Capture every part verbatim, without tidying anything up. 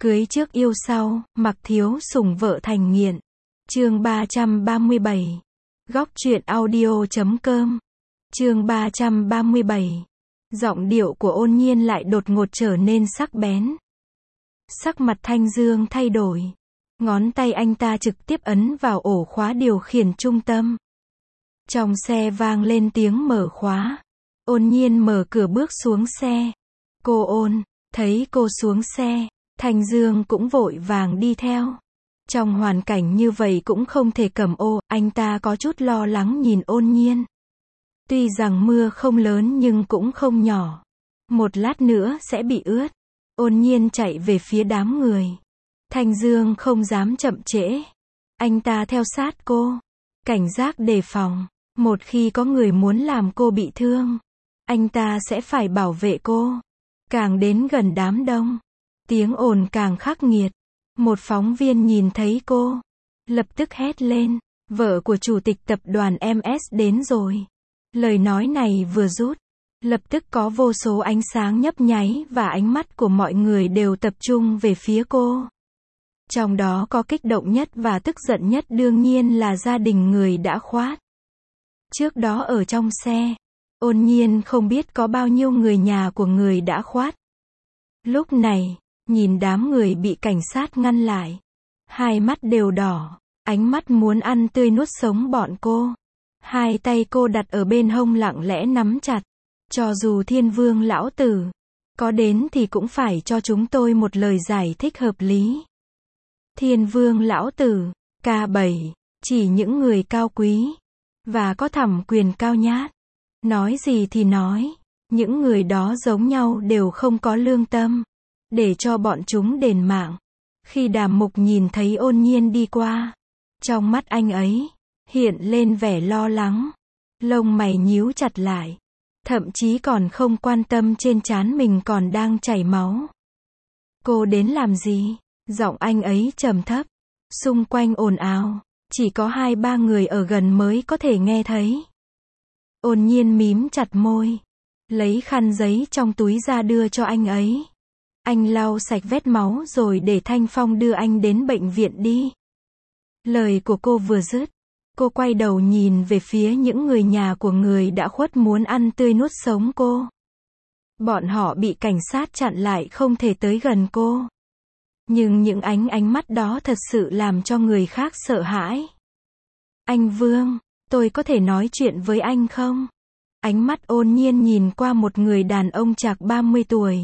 Cưới trước yêu sau, mặc thiếu sủng vợ thành nghiện. Chương ba trăm ba mươi bảy. Góc truyện audio chấm com. Chương ba trăm ba mươi bảy. Giọng điệu của Ôn Nhiên lại đột ngột trở nên sắc bén. Sắc mặt Thanh Dương thay đổi. Ngón tay anh ta trực tiếp ấn vào ổ khóa điều khiển trung tâm. Trong xe vang lên tiếng mở khóa. Ôn Nhiên mở cửa bước xuống xe. Cô Ôn, thấy cô xuống xe, Thanh Dương cũng vội vàng đi theo. Trong hoàn cảnh như vậy cũng không thể cầm ô, anh ta có chút lo lắng nhìn Ôn Nhiên. Tuy rằng mưa không lớn nhưng cũng không nhỏ. Một lát nữa sẽ bị ướt. Ôn Nhiên chạy về phía đám người. Thanh Dương không dám chậm trễ. Anh ta theo sát cô. Cảnh giác đề phòng. Một khi có người muốn làm cô bị thương, anh ta sẽ phải bảo vệ cô. Càng đến gần đám đông, tiếng ồn càng khắc nghiệt. Một phóng viên nhìn thấy cô, lập tức hét lên, vợ của chủ tịch tập đoàn em ét đến rồi. Lời nói này vừa rút, lập tức có vô số ánh sáng nhấp nháy và ánh mắt của mọi người đều tập trung về phía cô. Trong đó có kích động nhất và tức giận nhất đương nhiên là gia đình người đã khoát. Trước đó ở trong xe, Ôn Nhiên không biết có bao nhiêu người nhà của người đã khoát. Lúc này, nhìn đám người bị cảnh sát ngăn lại, hai mắt đều đỏ, ánh mắt muốn ăn tươi nuốt sống bọn cô. Hai tay cô đặt ở bên hông lặng lẽ nắm chặt. Cho dù Thiên Vương lão tử có đến thì cũng phải cho chúng tôi một lời giải thích hợp lý. Thiên Vương lão tử, ca bảy, chỉ những người cao quý và có thẩm quyền cao nhát. Nói gì thì nói, những người đó giống nhau đều không có lương tâm. Để cho bọn chúng đền mạng. Khi Đàm Mục nhìn thấy Ôn Nhiên đi qua, trong mắt anh ấy hiện lên vẻ lo lắng. Lông mày nhíu chặt lại. Thậm chí còn không quan tâm trên trán mình còn đang chảy máu. Cô đến làm gì? Giọng anh ấy trầm thấp. Xung quanh ồn ào. Chỉ có hai ba người ở gần mới có thể nghe thấy. Ôn Nhiên mím chặt môi. Lấy khăn giấy trong túi ra đưa cho anh ấy. Anh lau sạch vết máu rồi để Thanh Phong đưa anh đến bệnh viện đi. Lời của cô vừa dứt, cô quay đầu nhìn về phía những người nhà của người đã khuất muốn ăn tươi nuốt sống cô. Bọn họ bị cảnh sát chặn lại không thể tới gần cô. Nhưng những ánh ánh mắt đó thật sự làm cho người khác sợ hãi. Anh Vương, tôi có thể nói chuyện với anh không? Ánh mắt Ôn Nhiên nhìn qua một người đàn ông chạc ba mươi tuổi.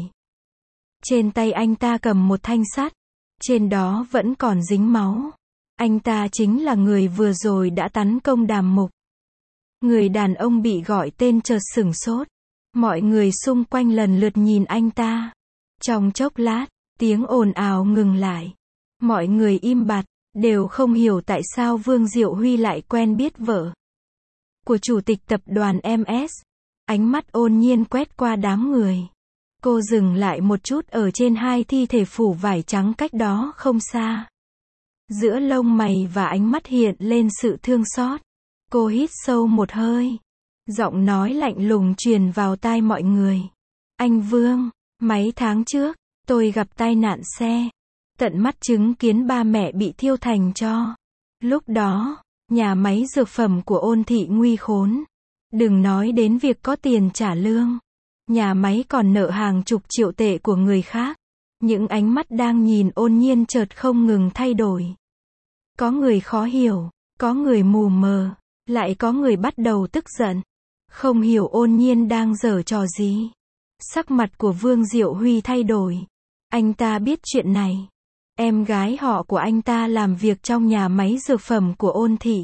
Trên tay anh ta cầm một thanh sắt. Trên đó vẫn còn dính máu. Anh ta chính là người vừa rồi đã tấn công Đàm Mục. Người đàn ông bị gọi tên chợt sửng sốt. Mọi người xung quanh lần lượt nhìn anh ta. Trong chốc lát, tiếng ồn ào ngừng lại. Mọi người im bặt, đều không hiểu tại sao Vương Diệu Huy lại quen biết vợ của chủ tịch tập đoàn em ét. Ánh mắt Ôn Nhiên quét qua đám người. Cô dừng lại một chút ở trên hai thi thể phủ vải trắng cách đó không xa. Giữa lông mày và ánh mắt hiện lên sự thương xót. Cô hít sâu một hơi. Giọng nói lạnh lùng truyền vào tai mọi người. Anh Vương, mấy tháng trước, tôi gặp tai nạn xe. Tận mắt chứng kiến ba mẹ bị thiêu thành tro. Lúc đó, nhà máy dược phẩm của Ôn thị nguy khốn. Đừng nói đến việc có tiền trả lương. Nhà máy còn nợ hàng chục triệu tệ của người khác. Những ánh mắt đang nhìn Ôn Nhiên chợt không ngừng thay đổi. Có người khó hiểu, có người mù mờ, lại có người bắt đầu tức giận. Không hiểu Ôn Nhiên đang giở trò gì. Sắc mặt của Vương Diệu Huy thay đổi. Anh ta biết chuyện này. Em gái họ của anh ta làm việc trong nhà máy dược phẩm của Ôn thị.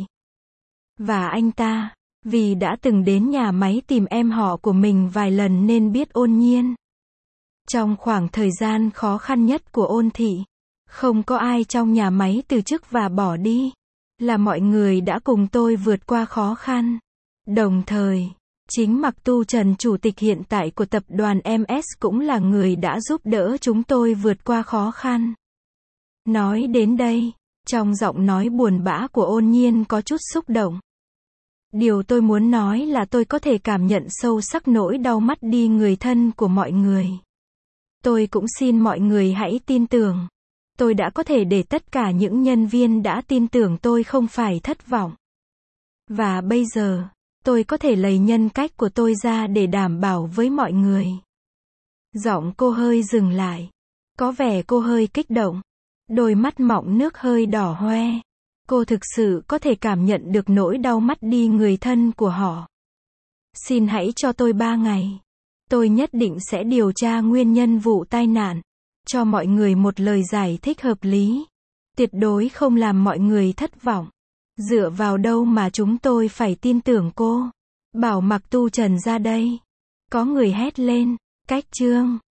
Và anh ta, vì đã từng đến nhà máy tìm em họ của mình vài lần nên biết Ôn Nhiên. Trong khoảng thời gian khó khăn nhất của Ôn thị, không có ai trong nhà máy từ chức và bỏ đi. Là mọi người đã cùng tôi vượt qua khó khăn. Đồng thời, chính Mạc Tu Trần chủ tịch hiện tại của tập đoàn em ét cũng là người đã giúp đỡ chúng tôi vượt qua khó khăn. Nói đến đây, trong giọng nói buồn bã của Ôn Nhiên có chút xúc động. Điều tôi muốn nói là tôi có thể cảm nhận sâu sắc nỗi đau mất đi người thân của mọi người. Tôi cũng xin mọi người hãy tin tưởng, Tôi đã có thể để tất cả những nhân viên đã tin tưởng tôi không phải thất vọng. Và bây giờ, tôi có thể lấy nhân cách của tôi ra để đảm bảo với mọi người. Giọng cô hơi dừng lại. Có vẻ cô hơi kích động. Đôi mắt mọng nước hơi đỏ hoe. Cô thực sự có thể cảm nhận được nỗi đau mất đi người thân của họ. Xin hãy cho tôi ba ngày. Tôi nhất định sẽ điều tra nguyên nhân vụ tai nạn. Cho mọi người một lời giải thích hợp lý. Tuyệt đối không làm mọi người thất vọng. Dựa vào đâu mà chúng tôi phải tin tưởng cô? Bảo Mặc Tu Trần ra đây. Có người hét lên. Cách chương